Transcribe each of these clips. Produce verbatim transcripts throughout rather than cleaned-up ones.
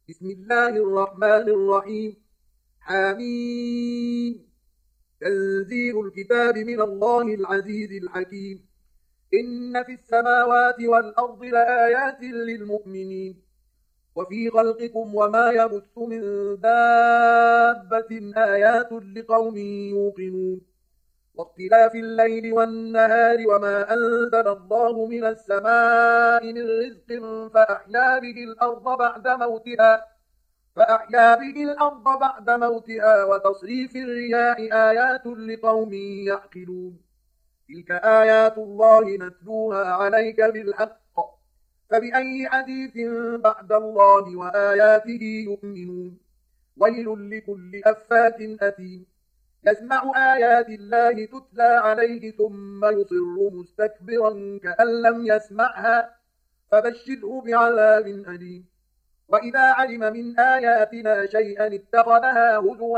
بسم الله الرحمن الرحيم. حميم. تنزيل الكتاب من الله العزيز الحكيم. إن في السماوات والأرض لآيات للمؤمنين وفي خلقكم وما يبث من دابة آيات لقوم يوقنون واختلاف الليل والنهار وما أنزل الله من السماء من رزق فأحيا به الأرض بعد موتها فأحيا به الأرض بعد موتها وتصريف الرياح آيات لقوم يعقلون. تلك آيات الله نتلوها عليك بالحق فبأي حديث بعد الله وآياته يؤمنون. ويل لكل أفاك أثيم يسمع آيات الله تتلى عليه ثم يصر مستكبرا كأن لم يسمعها فبشره بعذاب أليم. وإذا علم من آياتنا شيئا اتخذها هزوا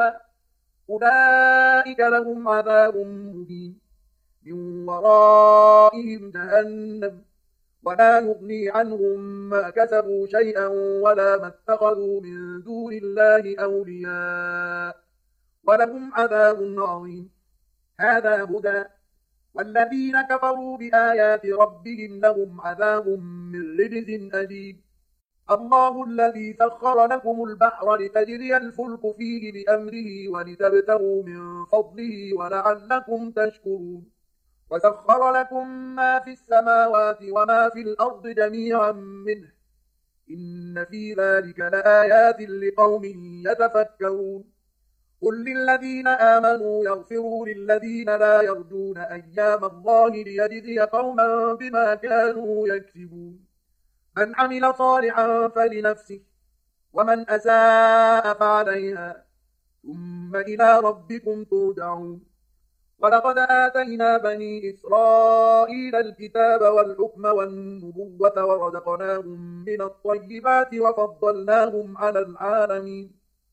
أولئك لهم عذاب مهين من ورائهم جهنم ولا يغني عنهم ما كسبوا شيئا ولا ما اتخذوا من دون الله أولياء ولهم عذاب عظيم. هذا هدى والذين كفروا بآيات ربهم لهم عذاب من رجز أليم. الله الذي سخر لكم البحر لتجري الفلك فيه بأمره ولتبتغوا من فضله ولعلكم تشكرون. وسخر لكم ما في السماوات وما في الأرض جميعا منه إن في ذلك لآيات لقوم يتفكرون. قل للذين آمنوا يغفروا للذين لا يرجون أيام الله ليجزي قوما بما كانوا يكسبون. من عمل صالحا فلنفسه ومن أساء فعليها ثم إلى ربكم ترجعون. ولقد آتينا بني إسرائيل الكتاب والحكم والنبوة ورزقناهم من الطيبات وفضلناهم على العالمين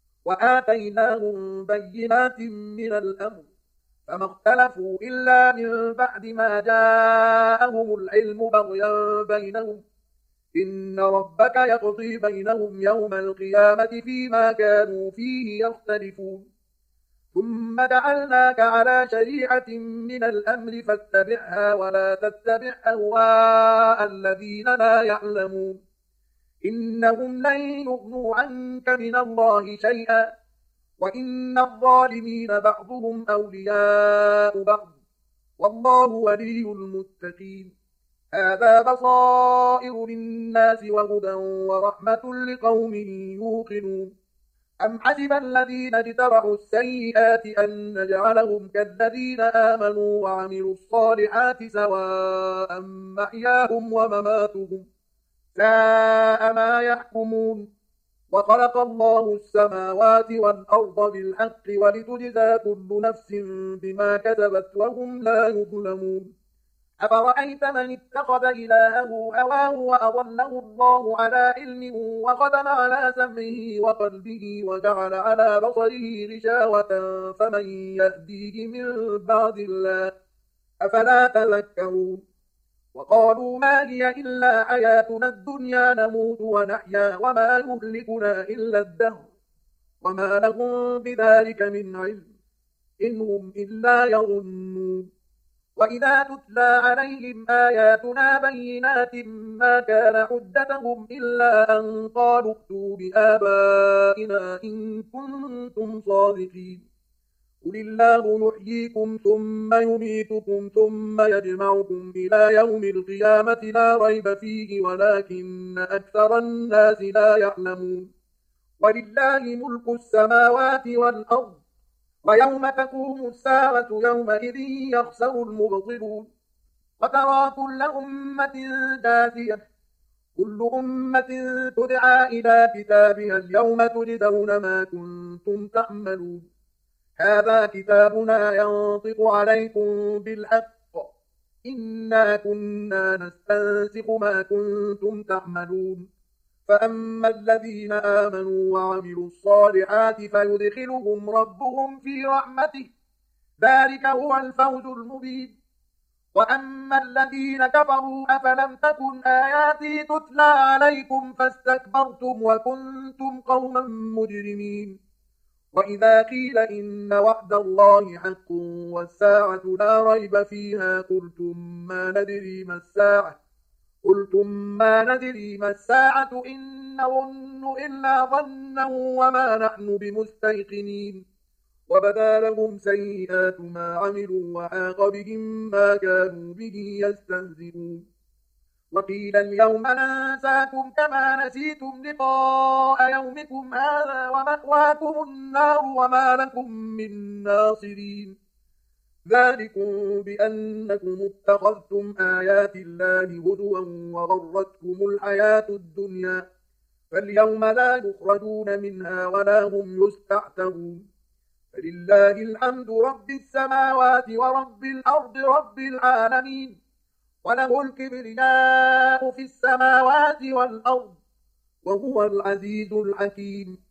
وآتيناهم بينات من الأمر فما اختلفوا إلا من بعد ما جاءهم العلم بغيا بينهم إن ربك يقضي بينهم يوم القيامة فيما كانوا فيه يختلفون. ثم جعلناك على شريعة من الأمر فاتبعها ولا تتبع أهواء الذين لا يعلمون إنهم لن يغنوا عنك من الله شيئا وإن الظالمين بعضهم أولياء بعض والله ولي المتقين. هذا بصائر للناس وهدى ورحمة لقوم يوقنون. أم حسب الذين اجترحوا السيئات أن نجعلهم كالذين آمنوا وعملوا الصالحات سواء محياهم ومماتهم ساء ما يحكمون. وخلق الله السماوات والأرض بالحق ولتجزى كل نفس بما كسبت وهم لا يظلمون. أفرأيت من اتخذ إلهه هواه وأضله الله على علم وختم على سمعه وقلبه وجعل على بصره غشاوة فمن يهديه من بعد الله أفلا تذكرون. وقالوا ما هي إلا حياتنا الدنيا نموت ونحيا وما يهلكنا إلا الدهر وما لهم بذلك من علم إن هم إلا يظنون. وإذا تتلى عليهم آياتنا بينات ما كان حجتهم إلا أن قالوا ائتوا بآبائنا إن كنتم صادقين. قل الله يحييكم ثم يميتكم ثم يجمعكم إلى يوم القيامة لا ريب فيه ولكن أكثر الناس لا يعلمون. ولله ملك السماوات والأرض ويوم تقوم الساعة يومئذ يخسر المبطلون. وترى كل أمة جاثية كل أمة تدعى إلى كتابها اليوم تجزون ما كنتم تعملون. هذا كتابنا ينطق عليكم بالحق إنا كنا نستنسخ ما كنتم تعملون. فأما الذين آمنوا وعملوا الصالحات فيدخلهم ربهم في رحمته ذلك هو الفوز المبين. وأما الذين كفروا أفلم تكن آياتي تتلى عليكم فاستكبرتم وكنتم قوما مجرمين وإذا قيل إن وعد الله حق والساعة لا ريب فيها قلتم ما ندري ما الساعة قلتم ما ندري ما الساعة إن نظن إلا ظنا وما نحن بمستيقنين وبدا لهم سيئات ما عملوا وحاق بهم ما كانوا به يستهزئون وقيل اليوم ننساكم كما نسيتم لقاء يومكم هذا ومأواكم النار وما لكم من ناصرين ذلكم بأنكم اتخذتم آيات الله هزوا وغرتكم الحياة الدنيا فاليوم لا يخرجون منها ولا هم يستعتبون فلله الحمد رب السماوات ورب الأرض رب العالمين وله الكبرياء في السماوات والأرض وهو العزيز الحكيم